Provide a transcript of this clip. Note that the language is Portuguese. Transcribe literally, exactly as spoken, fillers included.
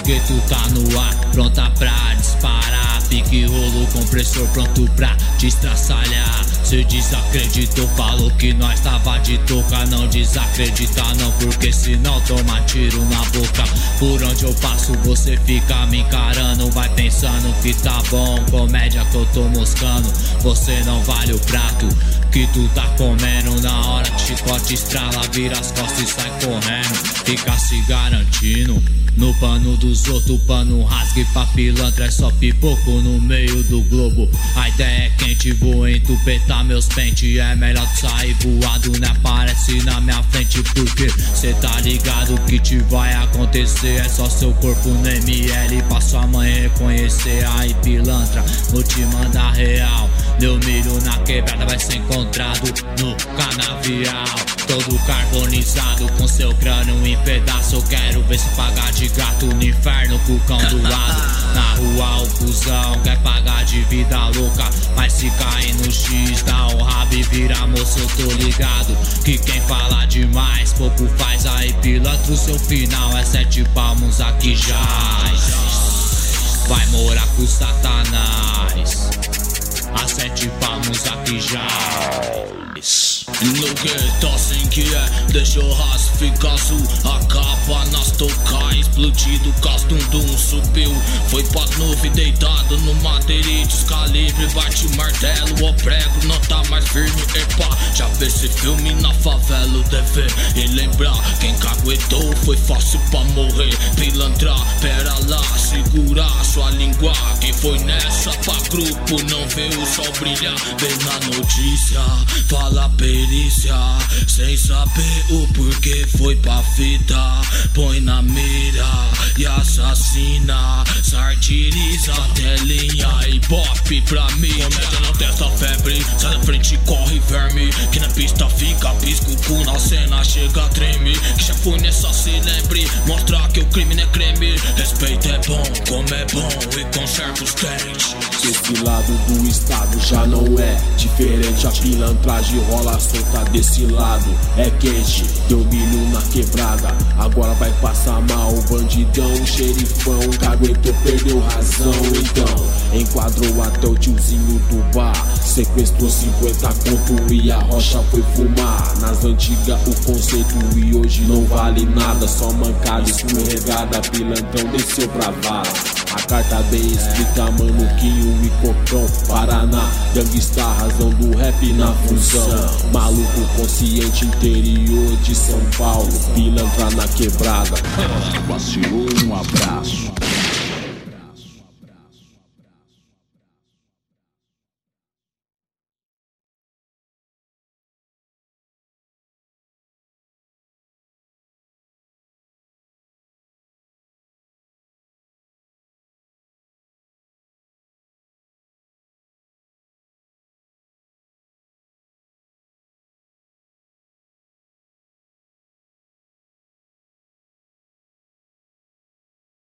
gueto tá no ar, pronta pra disparar. Pique rolo, compressor pronto pra te estraçalhar. Cê desacreditou, falou que nós tava de touca. Não desacredita não, porque senão toma tiro na boca. Por onde eu passo você fica me encarando. Vai pensando que tá bom, comédia que eu tô moscando. Você não vale o prato que tu tá comendo. Na hora que chicote estrala, vira as costas e sai correndo. Fica se garantindo no pano dos outros, pano rasgue pra pilantra. É só pipoco no meio do globo. A ideia é quente, vou entupetar meus pentes. É melhor tu sair voado, né? Aparece na minha frente, porque cê tá ligado que te vai acontecer. É só seu corpo no M L pra sua mãe reconhecer. Aí pilantra, vou te mandar real. Meu milho na quebrada vai ser encontrado no canavial. Todo carbonizado com seu crânio em pedaço. Eu quero ver se pagar de gato no inferno com o cão do lado. Na rua o cuzão quer pagar de vida louca, mas se cair no X dá um rabo e vira moço. Eu tô ligado que quem fala demais pouco faz. Aí pilantra, o seu final é sete palmos aqui já. Vai morar com Satanás. A sete palmos aqui já. No gueto assim que é, deixa o rastro ficar azul. A capa nas tocas, explodido, castum-dum subiu. Foi pras nuvens, deitado no madeiritos. Calibre, bate o martelo, o prego não tá mais firme. Epa, já vê esse filme na favela, o dever. E lembrar, quem caguetou foi fácil pra morrer. Pilantra, pera lá, segurar sua língua. Quem foi nessa pra grupo não vê o sol brilhar. Vê na notícia, fala perícia, sem saber o porquê foi pra fita. Põe na mira e assassina, sartiriza telinha e bop pra mim. Comédia não testa febre, sai da frente corre verme. Que na pista fica pisco, cu na cena chega treme. Que já foi nessa se lembre, mostrar que o crime não é creme. Respeito é bom, como é bom e conserva os dentes. Esse lado do estado já não é diferente. A pilantragem rola solta desse lado. É quente, deu milho na quebrada. Agora vai passar mal, bandidão, xerifão. Caguetou, perdeu razão. Então, enquadrou até o tiozinho do bar. Sequestrou cinquenta conto e a rocha foi fumar. Nas antigas o conceito e hoje não vale nada. Só mancada escorregada, pilantrão desceu pra vala. A carta bem explica, mano, Quinho e Cocão, Paraná, gangsta, razão do rap na função. Maluco consciente, interior de São Paulo, pilantra na quebrada. Vacilou, um abraço.